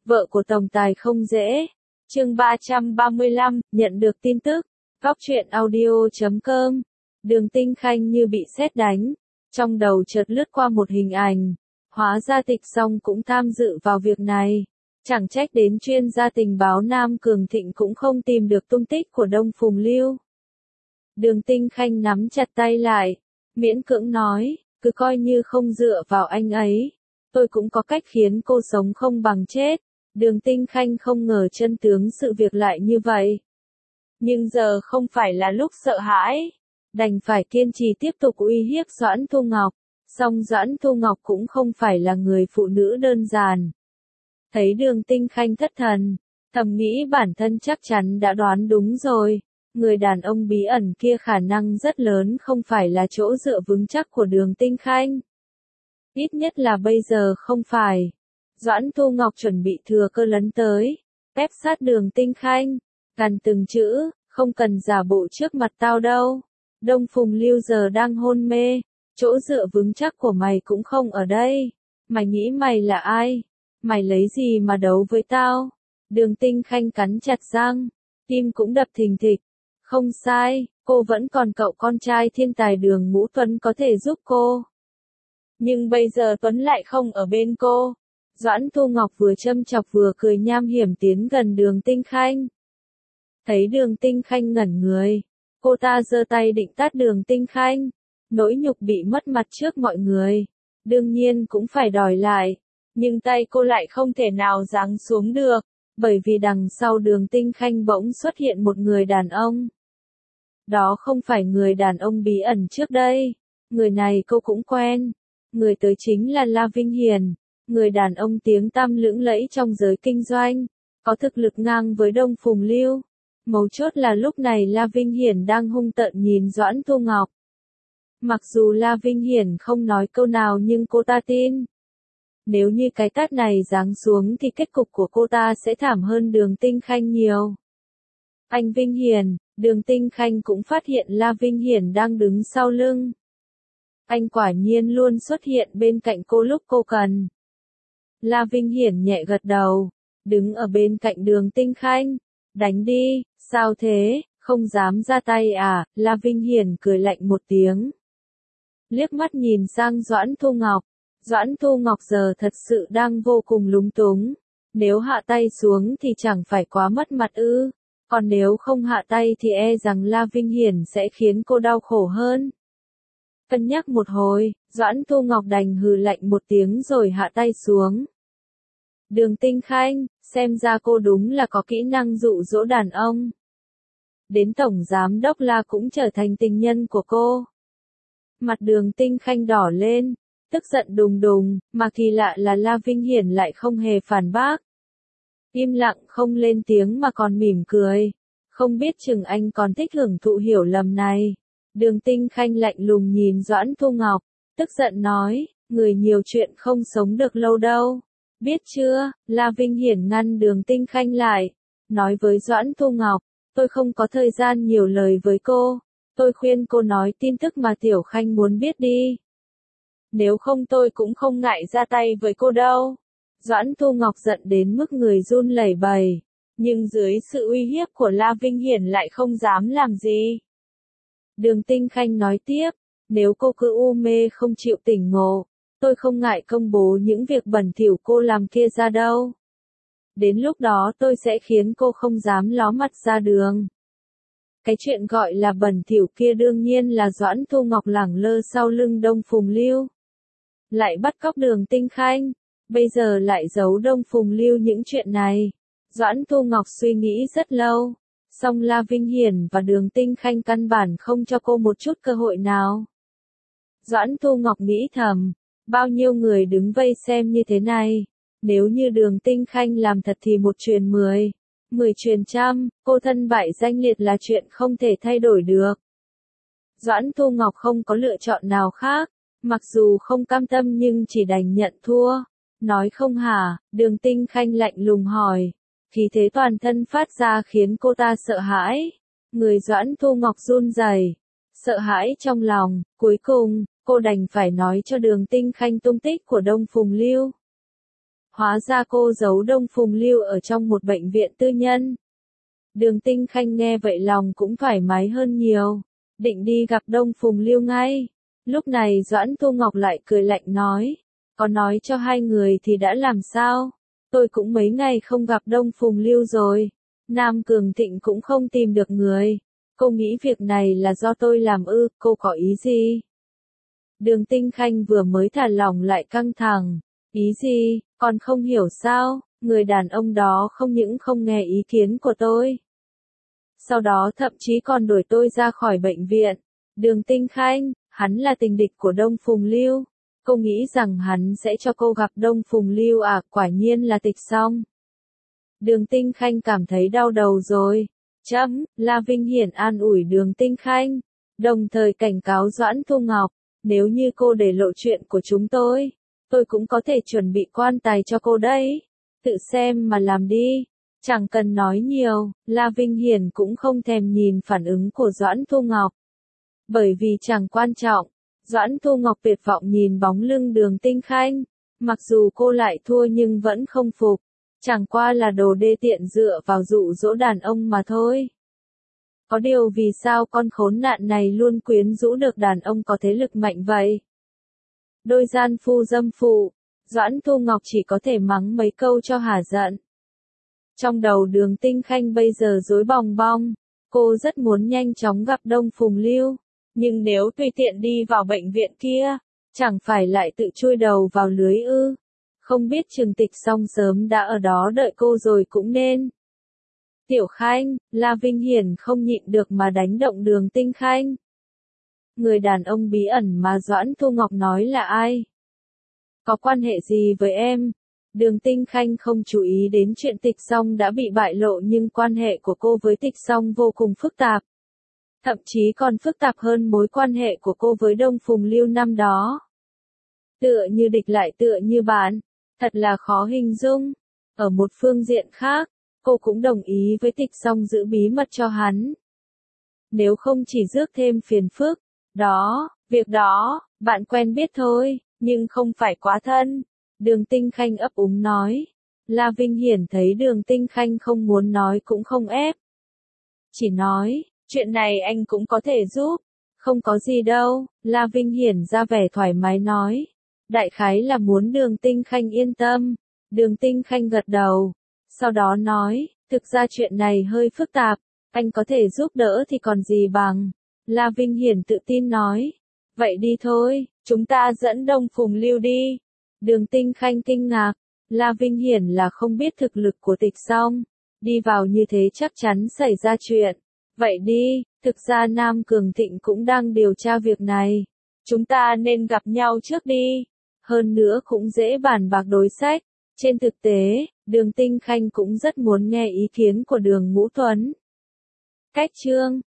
vợ của tổng tài không dễ. Chương 335, nhận được tin tức. Góc truyện audio.com. Đường Tinh Khanh như bị sét đánh. Trong đầu chợt lướt qua một hình ảnh. Hóa ra Tịch Song cũng tham dự vào việc này. Chẳng trách đến chuyên gia tình báo Nam Cường Thịnh cũng không tìm được tung tích của Đông Phùng Lưu. Đường Tinh Khanh nắm chặt tay lại. Miễn cưỡng nói, cứ coi như không dựa vào anh ấy. Tôi cũng có cách khiến cô sống không bằng chết. Đường Tinh Khanh không ngờ chân tướng sự việc lại như vậy. Nhưng giờ không phải là lúc sợ hãi. Đành phải kiên trì tiếp tục uy hiếp Doãn Thu Ngọc. Song Doãn Thu Ngọc cũng không phải là người phụ nữ đơn giản. Thấy Đường Tinh Khanh thất thần, thầm nghĩ bản thân chắc chắn đã đoán đúng rồi. Người đàn ông bí ẩn kia khả năng rất lớn không phải là chỗ dựa vững chắc của Đường Tinh Khanh. Ít nhất là bây giờ không phải. Doãn Thu Ngọc chuẩn bị thừa cơ lấn tới, ép sát Đường Tinh Khanh, gằn từng chữ, không cần giả bộ trước mặt tao đâu. Đông Phùng Lưu giờ đang hôn mê, chỗ dựa vững chắc của mày cũng không ở đây. Mày nghĩ mày là ai? Mày lấy gì mà đấu với tao? Đường Tinh Khanh cắn chặt răng, tim cũng đập thình thịch. Không sai, cô vẫn còn cậu con trai thiên tài Đường Ngũ Tuấn có thể giúp cô. Nhưng bây giờ Tuấn lại không ở bên cô. Doãn Thu Ngọc vừa châm chọc vừa cười nham hiểm tiến gần Đường Tinh Khanh. Thấy Đường Tinh Khanh ngẩn người, cô ta giơ tay định tát Đường Tinh Khanh. Nỗi nhục bị mất mặt trước mọi người, đương nhiên cũng phải đòi lại. Nhưng tay cô lại không thể nào giáng xuống được, bởi vì đằng sau Đường Tinh Khanh bỗng xuất hiện một người đàn ông. Đó không phải người đàn ông bí ẩn trước đây, người này cô cũng quen. Người tới chính là La Vinh Hiển, người đàn ông tiếng tăm lững lẫy trong giới kinh doanh, có thực lực ngang với Đông Phùng Lưu. Mấu chốt là lúc này La Vinh Hiển đang hung tợn nhìn Doãn Thu Ngọc. Mặc dù La Vinh Hiển không nói câu nào nhưng cô ta tin. Nếu như cái tát này giáng xuống thì kết cục của cô ta sẽ thảm hơn Đường Tinh Khanh nhiều. Anh Vinh Hiển, Đường Tinh Khanh cũng phát hiện La Vinh Hiển đang đứng sau lưng. Anh quả nhiên luôn xuất hiện bên cạnh cô lúc cô cần. La Vinh Hiển nhẹ gật đầu, đứng ở bên cạnh Đường Tinh Khanh. Đánh đi, sao thế, không dám ra tay à? La Vinh Hiển cười lạnh một tiếng. Liếc mắt nhìn sang Doãn Thu Ngọc. Doãn Thu Ngọc giờ thật sự đang vô cùng lúng túng. Nếu hạ tay xuống thì chẳng phải quá mất mặt ư. Còn nếu không hạ tay thì e rằng La Vinh Hiển sẽ khiến cô đau khổ hơn. Cân nhắc một hồi, Doãn Thu Ngọc đành hừ lạnh một tiếng rồi hạ tay xuống. Đường Tinh Khanh, xem ra cô đúng là có kỹ năng dụ dỗ đàn ông. Đến Tổng Giám Đốc La cũng trở thành tình nhân của cô. Mặt Đường Tinh Khanh đỏ lên, tức giận đùng đùng, mà kỳ lạ là La Vinh Hiển lại không hề phản bác. Im lặng không lên tiếng mà còn mỉm cười. Không biết chừng anh còn thích hưởng thụ hiểu lầm này. Đường Tinh Khanh lạnh lùng nhìn Doãn Thu Ngọc, tức giận nói, người nhiều chuyện không sống được lâu đâu. Biết chưa? La Vinh Hiển ngăn Đường Tinh Khanh lại, nói với Doãn Thu Ngọc, tôi không có thời gian nhiều lời với cô. Tôi khuyên cô nói tin tức mà Tiểu Khanh muốn biết đi. Nếu không tôi cũng không ngại ra tay với cô đâu. Doãn Thu Ngọc giận đến mức người run lẩy bẩy, nhưng dưới sự uy hiếp của La Vinh Hiển lại không dám làm gì. Đường Tinh Khanh nói tiếp, nếu cô cứ u mê không chịu tỉnh ngộ, tôi không ngại công bố những việc bẩn thỉu cô làm kia ra đâu. Đến lúc đó tôi sẽ khiến cô không dám ló mặt ra đường. Cái chuyện gọi là bẩn thỉu kia đương nhiên là Doãn Thu Ngọc lẳng lơ sau lưng Đông Phùng Lưu. Lại bắt cóc Đường Tinh Khanh, bây giờ lại giấu Đông Phùng Lưu những chuyện này. Doãn Thu Ngọc suy nghĩ rất lâu, song La Vinh Hiển và Đường Tinh Khanh căn bản không cho cô một chút cơ hội nào. Doãn Thu Ngọc nghĩ thầm, bao nhiêu người đứng vây xem như thế này, nếu như Đường Tinh Khanh làm thật thì 1 truyền 10, 10 truyền trăm, cô thân bại danh liệt là chuyện không thể thay đổi được. Doãn Thu Ngọc không có lựa chọn nào khác, mặc dù không cam tâm nhưng chỉ đành nhận thua. Nói không hả? Đường Tinh Khanh lạnh lùng hỏi. Khí thế toàn thân phát ra khiến cô ta sợ hãi. Người Doãn Thu Ngọc run rẩy, sợ hãi trong lòng. Cuối cùng, cô đành phải nói cho Đường Tinh Khanh tung tích của Đông Phùng Lưu. Hóa ra cô giấu Đông Phùng Lưu ở trong một bệnh viện tư nhân. Đường Tinh Khanh nghe vậy lòng cũng thoải mái hơn nhiều, định đi gặp Đông Phùng Lưu ngay. Lúc này Doãn Thu Ngọc lại cười lạnh nói, có nói cho hai người thì đã làm sao? Tôi cũng mấy ngày không gặp Đông Phùng Lưu rồi. Nam Cường Thịnh cũng không tìm được người. Cô nghĩ việc này là do tôi làm ư, cô có ý gì? Đường Tinh Khanh vừa mới thả lỏng lại căng thẳng. Ý gì, còn không hiểu sao, người đàn ông đó không những không nghe ý kiến của tôi. Sau đó thậm chí còn đuổi tôi ra khỏi bệnh viện. Đường Tinh Khanh, hắn là tình địch của Đông Phùng Lưu. Cô nghĩ rằng hắn sẽ cho cô gặp Đông Phùng Lưu à, quả nhiên là Tịch Song. Đường Tinh Khanh cảm thấy đau đầu rồi. La Vinh Hiển an ủi Đường Tinh Khanh, đồng thời cảnh cáo Doãn Thu Ngọc, nếu như cô để lộ chuyện của chúng tôi cũng có thể chuẩn bị quan tài cho cô đấy. Tự xem mà làm đi. Chẳng cần nói nhiều, La Vinh Hiển cũng không thèm nhìn phản ứng của Doãn Thu Ngọc. Bởi vì chẳng quan trọng, Doãn Thu Ngọc tuyệt vọng nhìn bóng lưng Đường Tinh Khanh. Mặc dù cô lại thua nhưng vẫn không phục. Chẳng qua là đồ đê tiện dựa vào dụ dỗ đàn ông mà thôi. Có điều vì sao con khốn nạn này luôn quyến rũ được đàn ông có thế lực mạnh vậy? Đôi gian phu dâm phụ, Doãn Thu Ngọc chỉ có thể mắng mấy câu cho hả giận. Trong đầu Đường Tinh Khanh bây giờ rối bòng bong, cô rất muốn nhanh chóng gặp Đông Phùng Lưu, nhưng nếu tùy tiện đi vào bệnh viện kia, chẳng phải lại tự chui đầu vào lưới ư? Không biết Trường Tịch Song sớm đã ở đó đợi cô rồi cũng nên. Tiểu Khanh, La Vinh Hiển không nhịn được mà đánh động Đường Tinh Khanh. Người đàn ông bí ẩn mà Doãn Thu Ngọc nói là ai? Có quan hệ gì với em? Đường Tinh Khanh không chú ý đến chuyện Tịch Song đã bị bại lộ nhưng quan hệ của cô với Tịch Song vô cùng phức tạp. Thậm chí còn phức tạp hơn mối quan hệ của cô với Đông Phùng Lưu năm đó. Tựa như địch lại tựa như bạn, thật là khó hình dung. Ở một phương diện khác, cô cũng đồng ý với Tịch Song giữ bí mật cho hắn. Nếu không chỉ rước thêm phiền phức, việc đó, bạn quen biết thôi, nhưng không phải quá thân. Đường Tinh Khanh ấp úng nói. La Vinh Hiển thấy Đường Tinh Khanh không muốn nói cũng không ép. Chỉ nói, chuyện này anh cũng có thể giúp. Không có gì đâu, La Vinh Hiển ra vẻ thoải mái nói. Đại khái là muốn Đường Tinh Khanh yên tâm. Đường Tinh Khanh gật đầu. Sau đó nói, thực ra chuyện này hơi phức tạp, anh có thể giúp đỡ thì còn gì bằng. La Vinh Hiển tự tin nói. Vậy đi thôi, chúng ta dẫn Đông Phùng Lưu đi. Đường Tinh Khanh kinh ngạc. La Vinh Hiển là không biết thực lực của Tịch Song. Đi vào như thế chắc chắn xảy ra chuyện. Vậy đi, thực ra Nam Cường Thịnh cũng đang điều tra việc này. Chúng ta nên gặp nhau trước đi. Hơn nữa cũng dễ bàn bạc đối sách. Trên thực tế, Đường Tinh Khanh cũng rất muốn nghe ý kiến của Đường Ngũ Tuấn. Cách chương